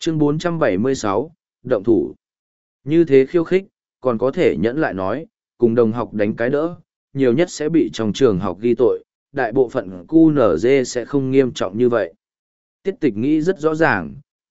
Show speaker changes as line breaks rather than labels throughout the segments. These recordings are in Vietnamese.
Chương 476, động thủ. Như thế khiêu khích, còn có thể nhẫn lại nói, cùng đồng học đánh cái đỡ, nhiều nhất sẽ bị trong trường học ghi tội, đại bộ phận QNZ sẽ không nghiêm trọng như vậy. Tiết tịch nghĩ rất rõ ràng,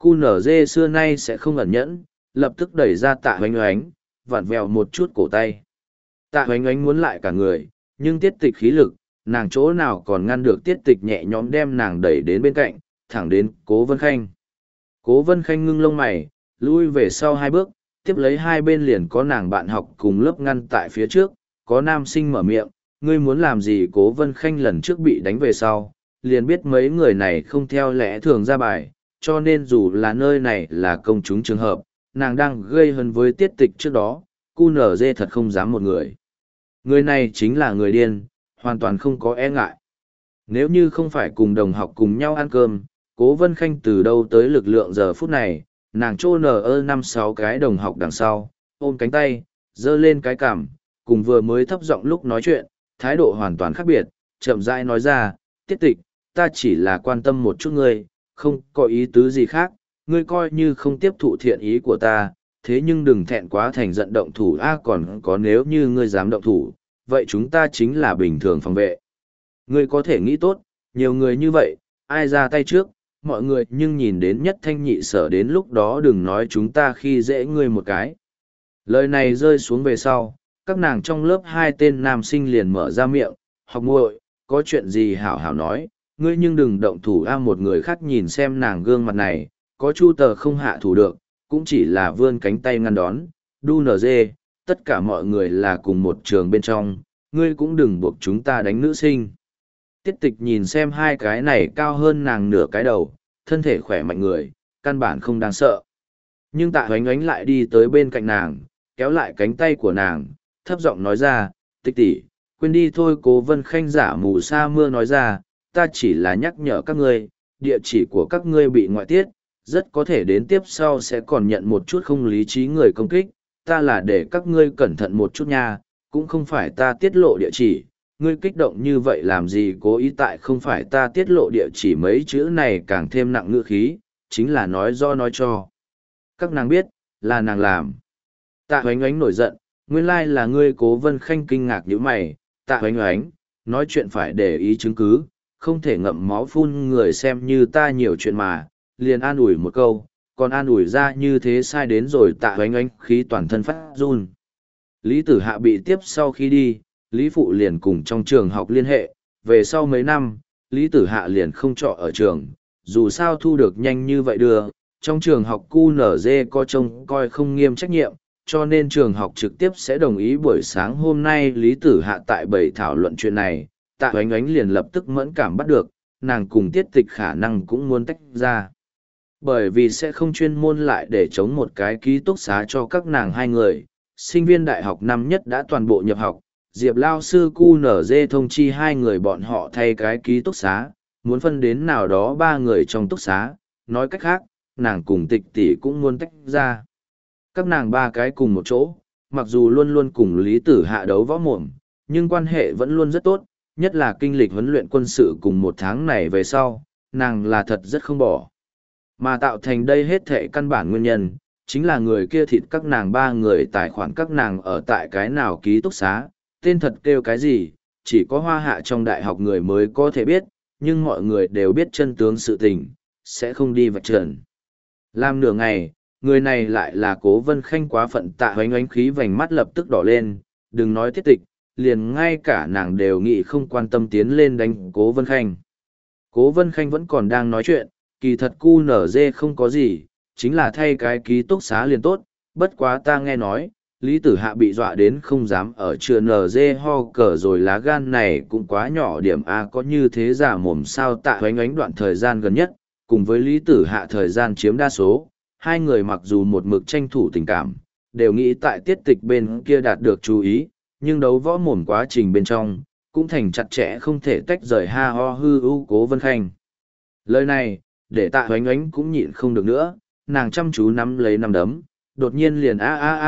QNZ xưa nay sẽ không ẩn nhẫn, lập tức đẩy ra Tạ Hoánh Oánh, vặn vẹo một chút cổ tay. Tạ Hoánh Oánh muốn lại cả người, nhưng tiết tịch khí lực, nàng chỗ nào còn ngăn được tiết tịch nhẹ nhõm đem nàng đẩy đến bên cạnh, thẳng đến Cố Vân Khanh. Cố Vân Khanh ngưng lông mày, lui về sau 2 bước, tiếp lấy 2 bên liền có nàng bạn học cùng lớp ngăn tại phía trước, có nam sinh mở miệng, ngươi muốn làm gì? Cố Vân Khanh lần trước bị đánh về sau, liền biết mấy người này không theo lẽ thường ra bài, cho nên dù là nơi này là công chúng trường hợp, nàng đang gây hấn với tiết tịch trước đó, QNZ thật không dám một người. Người này chính là người điên, hoàn toàn không có e ngại. Nếu như không phải cùng đồng học cùng nhau ăn cơm, Cố Vân Khanh từ đâu tới lực lượng giờ phút này, nàng trô nở 5-6 cái đồng học đằng sau, ôm cánh tay, giơ lên cái cằm, cùng vừa mới thấp giọng lúc nói chuyện, thái độ hoàn toàn khác biệt, chậm rãi nói ra, tiết tịch, ta chỉ là quan tâm một chút ngươi, không có ý tứ gì khác, ngươi coi như không tiếp thụ thiện ý của ta, thế nhưng đừng thẹn quá thành giận động thủ còn có nếu như ngươi dám động thủ, vậy chúng ta chính là bình thường phòng vệ. Ngươi có thể nghĩ tốt, nhiều người như vậy, ai ra tay trước, mọi người nhưng nhìn đến nhất thanh nhị sở đến lúc đó đừng nói chúng ta khi dễ ngươi một cái. Lời này rơi xuống về sau, các nàng trong lớp 2 tên nam sinh liền mở ra miệng, học muội, có chuyện gì hảo hảo nói, ngươi nhưng đừng động thủ một người khác nhìn xem nàng gương mặt này, có chu tờ không hạ thủ được, cũng chỉ là vươn cánh tay ngăn đón, đu nở dê, tất cả mọi người là cùng một trường bên trong, ngươi cũng đừng buộc chúng ta đánh nữ sinh. Tiết tịch nhìn xem 2 cái này cao hơn nàng nửa cái đầu, thân thể khỏe mạnh người, căn bản không đáng sợ. Nhưng Tạ Hoánh Oánh lại đi tới bên cạnh nàng, kéo lại cánh tay của nàng, thấp giọng nói ra, tịch tỷ, quên đi thôi. Cố Vân Khanh giả mù sa mưa nói ra, ta chỉ là nhắc nhở các ngươi, địa chỉ của các ngươi bị ngoại tiết, rất có thể đến tiếp sau sẽ còn nhận một chút không lý trí người công kích, ta là để các ngươi cẩn thận một chút nha, cũng không phải ta tiết lộ địa chỉ, ngươi kích động như vậy làm gì? Cố ý tại không phải ta tiết lộ địa chỉ mấy chữ này càng thêm nặng ngữ khí, chính là nói do nói cho. Các nàng biết, là nàng làm. Tạ Hoánh Oánh nổi giận, nguyên lai là ngươi. Cố Vân Khanh kinh ngạc như mày, Tạ Hoánh Oánh, nói chuyện phải để ý chứng cứ, không thể ngậm máu phun người xem như ta nhiều chuyện mà, liền an ủi một câu, còn an ủi ra như thế sai đến rồi. Tạ Hoánh Oánh khí toàn thân phát run. Lý Tử Hạ bị tiếp sau khi đi, Lý Phụ liền cùng trong trường học liên hệ, về sau mấy năm, Lý Tử Hạ liền không trọ ở trường, dù sao thu được nhanh như vậy đưa, trong trường học QNZ có trông coi không nghiêm trách nhiệm, cho nên trường học trực tiếp sẽ đồng ý buổi sáng hôm nay Lý Tử Hạ tại bầy thảo luận chuyện này, Tạ Hoánh Oánh liền lập tức mẫn cảm bắt được, nàng cùng tiết tịch khả năng cũng muốn tách ra. Bởi vì sẽ không chuyên môn lại để chống một cái ký túc xá cho các nàng 2 người, sinh viên đại học năm nhất đã toàn bộ nhập học, Diệp lao sư QNZ thông chi 2 người bọn họ thay cái ký túc xá, muốn phân đến nào đó 3 người trong túc xá, nói cách khác, nàng cùng tịch tỷ cũng muốn tách ra. Các nàng 3 cái cùng một chỗ, mặc dù luôn luôn cùng Lý Tử Hạ đấu võ mồm, nhưng quan hệ vẫn luôn rất tốt, nhất là kinh lịch huấn luyện quân sự cùng 1 tháng này về sau, nàng là thật rất không bỏ. Mà tạo thành đây hết thệ căn bản nguyên nhân, chính là người kia thịt các nàng 3 người tài khoản các nàng ở tại cái nào ký túc xá, tên thật kêu cái gì, chỉ có Hoa Hạ trong đại học người mới có thể biết, nhưng mọi người đều biết chân tướng sự tình, sẽ không đi vạch trần. Làm nửa ngày, người này lại là Cố Vân Khanh quá phận. Tạ Hoánh Oánh khí vành mắt lập tức đỏ lên, đừng nói tiết tịch, liền ngay cả nàng đều nghĩ không quan tâm tiến lên đánh Cố Vân Khanh. Cố Vân Khanh vẫn còn đang nói chuyện, kỳ thật QNZ không có gì, chính là thay cái ký túc xá liền tốt, bất quá ta nghe nói, Lý Tử Hạ bị dọa đến không dám ở trường NG ho cờ rồi, lá gan này cũng quá nhỏ điểm A, có như thế giả mồm sao? Tạ Hoánh Oánh đoạn thời gian gần nhất, cùng với Lý Tử Hạ thời gian chiếm đa số, 2 người mặc dù một mực tranh thủ tình cảm, đều nghĩ tại tiết tịch bên kia đạt được chú ý, nhưng đấu võ mồm quá trình bên trong, cũng thành chặt chẽ không thể tách rời ha ho hư ưu Cố Vân Khanh. Lời này, để Tạ Hoánh Oánh cũng nhịn không được nữa, nàng chăm chú nắm lấy nắm đấm, đột nhiên liền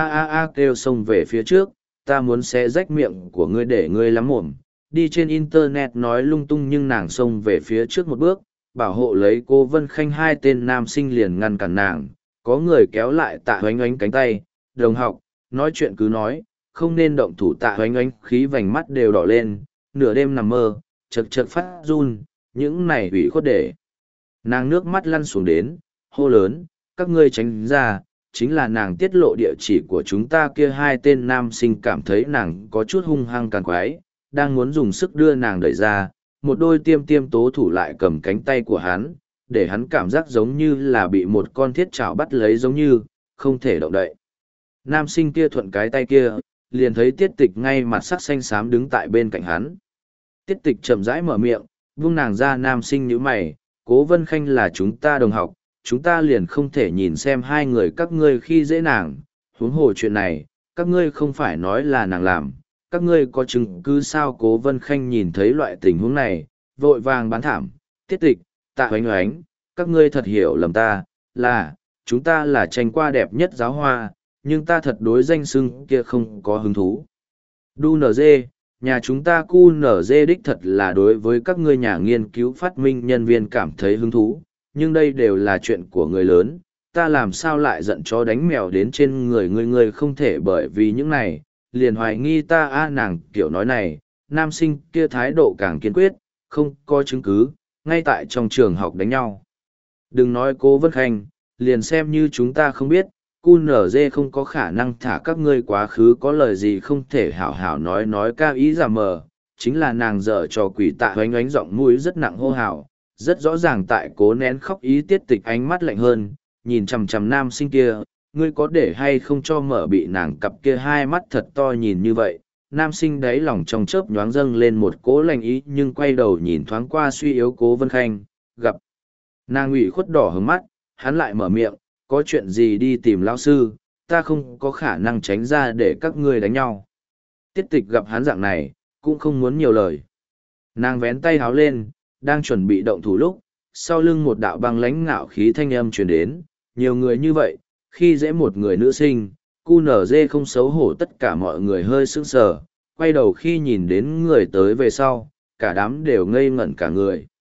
a kêu xông về phía trước, ta muốn xé rách miệng của ngươi để ngươi lắm mồm. Đi trên internet nói lung tung, nhưng nàng xông về phía trước một bước, bảo hộ lấy Cố Vân Khanh. 2 tên nam sinh liền ngăn cản nàng, có người kéo lại Tạ Hoánh Oánh cánh tay, đồng học, nói chuyện cứ nói, không nên động thủ. Tạ Hoánh Oánh khí vành mắt đều đỏ lên, nửa đêm nằm mơ, chật chật phát run, những này ủy khuất để. Nàng nước mắt lăn xuống đến, hô lớn, các ngươi tránh ra, chính là nàng tiết lộ địa chỉ của chúng ta kia. Hai tên nam sinh cảm thấy nàng có chút hung hăng càn quái, đang muốn dùng sức đưa nàng đẩy ra, một đôi tiêm tiêm tố thủ lại cầm cánh tay của hắn, để hắn cảm giác giống như là bị một con thiết chảo bắt lấy, giống như không thể động đậy. Nam sinh kia thuận cái tay kia, liền thấy Tiết Tịch ngay mặt sắc xanh xám đứng tại bên cạnh hắn. Tiết Tịch chậm rãi mở miệng, vung nàng ra. Nam sinh nhíu mày, Cố Vân Khanh là chúng ta đồng học, chúng ta liền không thể nhìn xem hai người các ngươi khi dễ nàng, huống hồ chuyện này, các ngươi không phải nói là nàng làm, các ngươi có chứng cứ sao? Cố Vân Khanh nhìn thấy loại tình huống này, vội vàng bán thảm, Tiết Tịch, Tạ Hoánh Oánh, các ngươi thật hiểu lầm ta, chúng ta là tranh qua đẹp nhất giáo hoa, nhưng ta thật đối danh xưng kia không có hứng thú. Đu NG, nhà chúng ta cu NG đích thật là đối với các ngươi nhà nghiên cứu phát minh nhân viên cảm thấy hứng thú, nhưng đây đều là chuyện của người lớn, ta làm sao lại giận chó đánh mèo đến trên người ngươi không thể bởi vì những này, liền hoài nghi ta. Nàng kiểu nói này, nam sinh kia thái độ càng kiên quyết, không có chứng cứ, ngay tại trong trường học đánh nhau. Đừng nói Cố Vân Khanh, liền xem như chúng ta không biết, QNZ không có khả năng thả các ngươi quá khứ, có lời gì không thể hảo hảo nói cao ý giả mờ, chính là nàng dở trò quỷ. Tạ Hoánh Oánh giọng mũi rất nặng hô hào, rất rõ ràng tại cố nén khóc ý. Tiết Tịch ánh mắt lạnh hơn, nhìn chằm chằm nam sinh kia, ngươi có để hay không cho mở bị nàng cặp kia hai mắt thật to nhìn như vậy. Nam sinh đáy lòng trong chớp nhoáng dâng lên một cỗ lạnh ý, nhưng quay đầu nhìn thoáng qua suy yếu Cố Vân Khanh, gặp nàng ủy khuất đỏ hướng mắt, hắn lại mở miệng, có chuyện gì đi tìm lão sư, ta không có khả năng tránh ra để các ngươi đánh nhau. Tiết Tịch gặp hắn dạng này, cũng không muốn nhiều lời. Nàng vén tay háo lên, đang chuẩn bị động thủ lúc, sau lưng một đạo băng lãnh ngạo khí thanh âm truyền đến, nhiều người như vậy, khi dễ một người nữ sinh, QNZ không xấu hổ. Tất cả mọi người hơi sững sờ, quay đầu khi nhìn đến người tới về sau, cả đám đều ngây ngẩn cả người.